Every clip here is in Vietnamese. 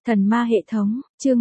Thần ma hệ thống, chương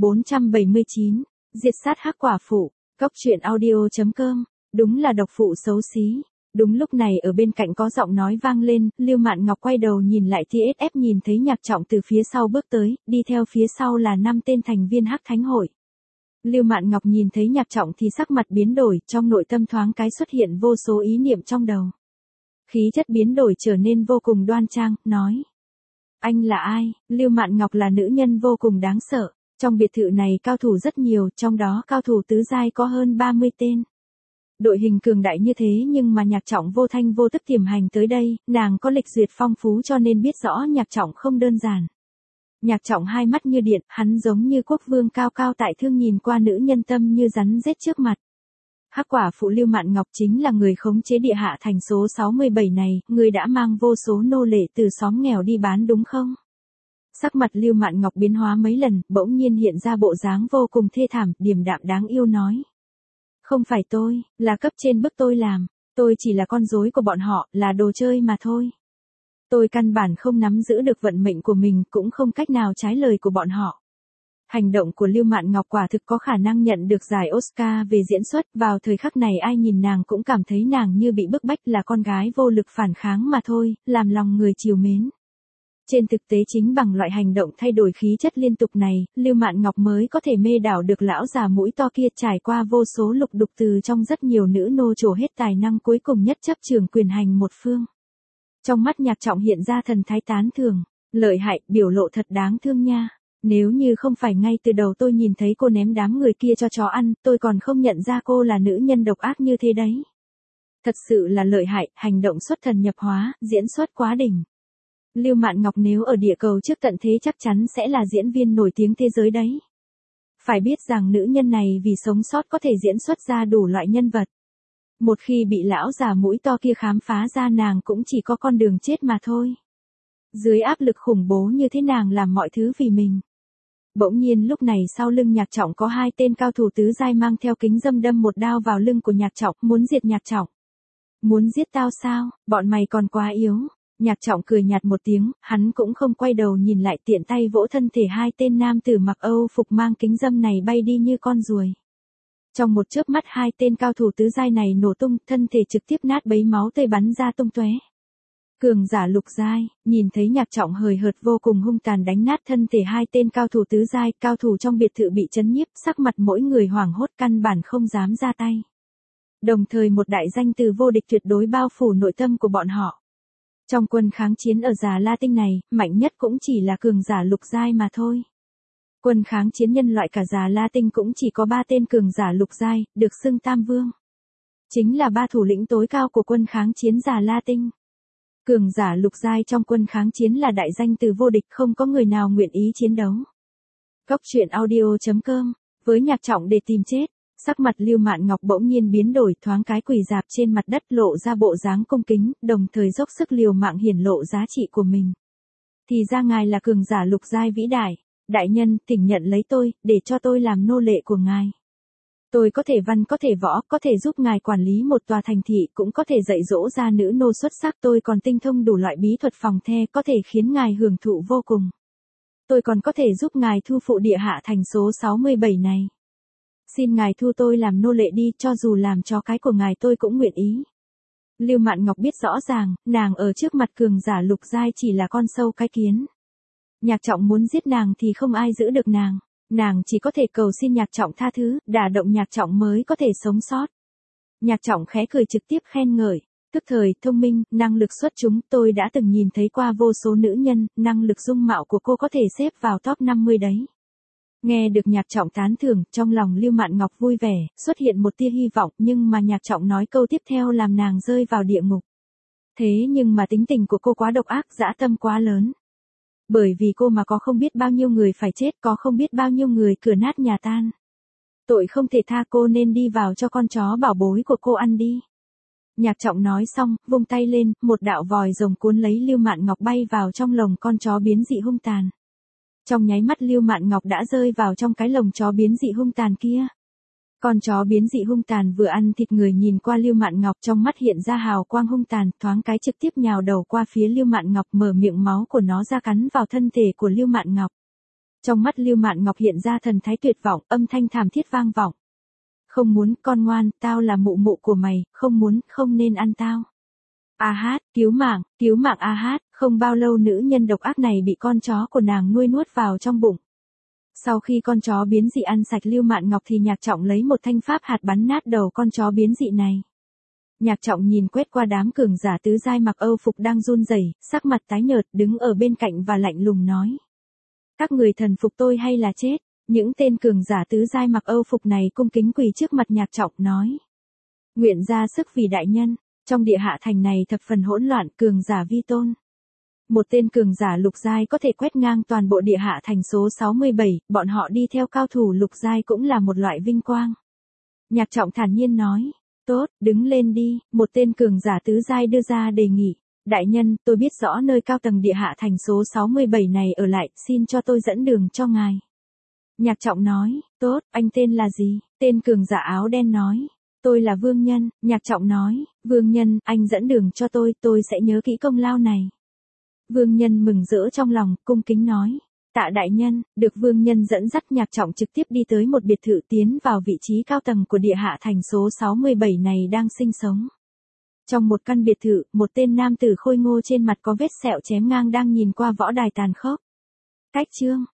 1479, diệt sát hắc quả phụ, góc truyện audio.com, đúng là độc phụ xấu xí. Đúng lúc này ở bên cạnh có giọng nói vang lên, Lưu Mạn Ngọc quay đầu nhìn lại TSF nhìn thấy Nhạc Trọng từ phía sau bước tới, đi theo phía sau là 5 tên thành viên Hắc Thánh hội. Lưu Mạn Ngọc nhìn thấy Nhạc Trọng thì sắc mặt biến đổi, trong nội tâm thoáng cái xuất hiện vô số ý niệm trong đầu. Khí chất biến đổi trở nên vô cùng đoan trang, nói. Anh là ai? Lưu Mạn Ngọc là nữ nhân vô cùng đáng sợ. Trong biệt thự này cao thủ rất nhiều, trong đó cao thủ tứ giai có hơn 30 tên. Đội hình cường đại như thế nhưng mà Nhạc Trọng vô thanh vô tức tiềm hành tới đây, nàng có lịch duyệt phong phú cho nên biết rõ Nhạc Trọng không đơn giản. Nhạc Trọng hai mắt như điện, hắn giống như quốc vương cao cao tại thương nhìn qua nữ nhân tâm như rắn rết trước mặt. Hắc quả phụ Lưu Mạn Ngọc chính là người khống chế địa hạ thành số 67 này, người đã mang vô số nô lệ từ xóm nghèo đi bán đúng không? Sắc mặt Lưu Mạn Ngọc biến hóa mấy lần, bỗng nhiên hiện ra bộ dáng vô cùng thê thảm, điềm đạm đáng yêu nói. Không phải tôi, là cấp trên bức tôi làm, tôi chỉ là con rối của bọn họ, là đồ chơi mà thôi. Tôi căn bản không nắm giữ được vận mệnh của mình, cũng không cách nào trái lời của bọn họ. Hành động của Lưu Mạn Ngọc quả thực có khả năng nhận được giải Oscar về diễn xuất, vào thời khắc này ai nhìn nàng cũng cảm thấy nàng như bị bức bách là con gái vô lực phản kháng mà thôi, làm lòng người trìu mến. Trên thực tế chính bằng loại hành động thay đổi khí chất liên tục này, Lưu Mạn Ngọc mới có thể mê đảo được lão già mũi to kia trải qua vô số lục đục từ trong rất nhiều nữ nô trổ hết tài năng cuối cùng nhất chấp trường quyền hành một phương. Trong mắt Nhạc Trọng hiện ra thần thái tán thưởng, lợi hại, biểu lộ thật đáng thương nha. Nếu như không phải ngay từ đầu tôi nhìn thấy cô ném đám người kia cho chó ăn, tôi còn không nhận ra cô là nữ nhân độc ác như thế đấy. Thật sự là lợi hại, hành động xuất thần nhập hóa, diễn xuất quá đỉnh. Lưu Mạn Ngọc nếu ở địa cầu trước tận thế chắc chắn sẽ là diễn viên nổi tiếng thế giới đấy. Phải biết rằng nữ nhân này vì sống sót có thể diễn xuất ra đủ loại nhân vật. Một khi bị lão già mũi to kia khám phá ra nàng cũng chỉ có con đường chết mà thôi. Dưới áp lực khủng bố như thế nàng làm mọi thứ vì mình. Bỗng nhiên lúc này sau lưng Nhạc Trọng có 2 tên cao thủ tứ giai mang theo kính dâm đâm một đao vào lưng của Nhạc Trọng, muốn diệt Nhạc Trọng. Muốn giết tao sao, bọn mày còn quá yếu. Nhạc Trọng cười nhạt một tiếng, hắn cũng không quay đầu nhìn lại tiện tay vỗ thân thể 2 tên nam tử mặc Âu phục mang kính dâm này bay đi như con ruồi. Trong một chớp mắt 2 tên cao thủ tứ giai này nổ tung, thân thể trực tiếp nát bấy máu tươi bắn ra tung tóe. Cường giả lục giai, nhìn thấy Nhạc Trọng hời hợt vô cùng hung tàn đánh nát thân thể 2 tên cao thủ tứ giai, cao thủ trong biệt thự bị chấn nhiếp, sắc mặt mỗi người hoảng hốt căn bản không dám ra tay. Đồng thời một đại danh từ vô địch tuyệt đối bao phủ nội tâm của bọn họ. Trong quân kháng chiến ở Già La Tinh này, mạnh nhất cũng chỉ là cường giả lục giai mà thôi. Quân kháng chiến nhân loại cả Già La Tinh cũng chỉ có 3 tên cường giả lục giai, được xưng Tam Vương. Chính là 3 thủ lĩnh tối cao của quân kháng chiến Già La Tinh. Cường giả lục giai trong quân kháng chiến là đại danh từ vô địch, không có người nào nguyện ý chiến đấu. Góc truyện audio.com, với Nhạc Trọng để tìm chết, sắc mặt Lưu Mạn Ngọc bỗng nhiên biến đổi, thoáng cái quỳ rạp trên mặt đất lộ ra bộ dáng cung kính, đồng thời dốc sức liều mạng hiển lộ giá trị của mình. Thì ra ngài là cường giả lục giai vĩ đại, đại nhân, thỉnh nhận lấy tôi, để cho tôi làm nô lệ của ngài. Tôi có thể văn có thể võ, có thể giúp ngài quản lý một tòa thành thị, cũng có thể dạy dỗ ra nữ nô xuất sắc, tôi còn tinh thông đủ loại bí thuật phòng the, có thể khiến ngài hưởng thụ vô cùng. Tôi còn có thể giúp ngài thu phụ địa hạ thành số 67 này. Xin ngài thu tôi làm nô lệ đi, cho dù làm chó cái của ngài tôi cũng nguyện ý. Lưu Mạn Ngọc biết rõ ràng, nàng ở trước mặt cường giả lục giai chỉ là con sâu cái kiến. Nhạc Trọng muốn giết nàng thì không ai giữ được nàng chỉ có thể cầu xin Nhạc Trọng tha thứ, đả động Nhạc Trọng mới có thể sống sót. Nhạc Trọng khẽ cười trực tiếp khen ngợi, tức thời, thông minh, năng lực xuất chúng, tôi đã từng nhìn thấy qua vô số nữ nhân, năng lực dung mạo của cô có thể xếp vào top 50 đấy. Nghe được Nhạc Trọng tán thưởng, trong lòng Lưu Mạn Ngọc vui vẻ, xuất hiện một tia hy vọng, nhưng mà Nhạc Trọng nói câu tiếp theo làm nàng rơi vào địa ngục. Thế nhưng mà tính tình của cô quá độc ác, dã tâm quá lớn. Bởi vì cô mà có không biết bao nhiêu người phải chết, có không biết bao nhiêu người cửa nát nhà tan. Tội không thể tha, cô nên đi vào cho con chó bảo bối của cô ăn đi. Nhạc Trọng nói xong, vung tay lên, một đạo vòi rồng cuốn lấy Lưu Mạn Ngọc bay vào trong lồng con chó biến dị hung tàn. Trong nháy mắt Lưu Mạn Ngọc đã rơi vào trong cái lồng chó biến dị hung tàn kia. Con chó biến dị hung tàn vừa ăn thịt người nhìn qua Lưu Mạn Ngọc trong mắt hiện ra hào quang hung tàn, thoáng cái trực tiếp nhào đầu qua phía Lưu Mạn Ngọc, mở miệng máu của nó ra cắn vào thân thể của Lưu Mạn Ngọc. Trong mắt Lưu Mạn Ngọc hiện ra thần thái tuyệt vọng, âm thanh thảm thiết vang vọng. Không muốn, con ngoan, tao là mụ mụ của mày, không muốn, không nên ăn tao. A Hát, cứu mạng A Hát, không bao lâu nữ nhân độc ác này bị con chó của nàng nuôi nuốt vào trong bụng. Sau khi con chó biến dị ăn sạch Lưu Mạn Ngọc thì Nhạc Trọng lấy một thanh pháp hạt bắn nát đầu con chó biến dị này. Nhạc Trọng nhìn quét qua đám cường giả tứ giai mặc Âu phục đang run rẩy, sắc mặt tái nhợt đứng ở bên cạnh và lạnh lùng nói. Các người thần phục tôi hay là chết? Những tên cường giả tứ giai mặc Âu phục này cung kính quỳ trước mặt Nhạc Trọng nói. Nguyện ra sức vì đại nhân, trong địa hạ thành này thập phần hỗn loạn, cường giả vi tôn. Một tên cường giả lục giai có thể quét ngang toàn bộ địa hạ thành số 67, bọn họ đi theo cao thủ lục giai cũng là một loại vinh quang. Nhạc Trọng thản nhiên nói, tốt, đứng lên đi, một tên cường giả tứ giai đưa ra đề nghị. Đại nhân, tôi biết rõ nơi cao tầng địa hạ thành số 67 này ở lại, xin cho tôi dẫn đường cho ngài. Nhạc Trọng nói, tốt, anh tên là gì? Tên cường giả áo đen nói, tôi là Vương Nhân. Nhạc Trọng nói, Vương Nhân, anh dẫn đường cho tôi sẽ nhớ kỹ công lao này. Vương Nhân mừng rỡ trong lòng, cung kính nói, tạ đại nhân. Được Vương Nhân dẫn dắt Nhạc Trọng trực tiếp đi tới một biệt thự tiến vào vị trí cao tầng của địa hạ thành số 67 này đang sinh sống. Trong một căn biệt thự, một tên nam tử khôi ngô trên mặt có vết sẹo chém ngang đang nhìn qua võ đài tàn khốc. Cách chương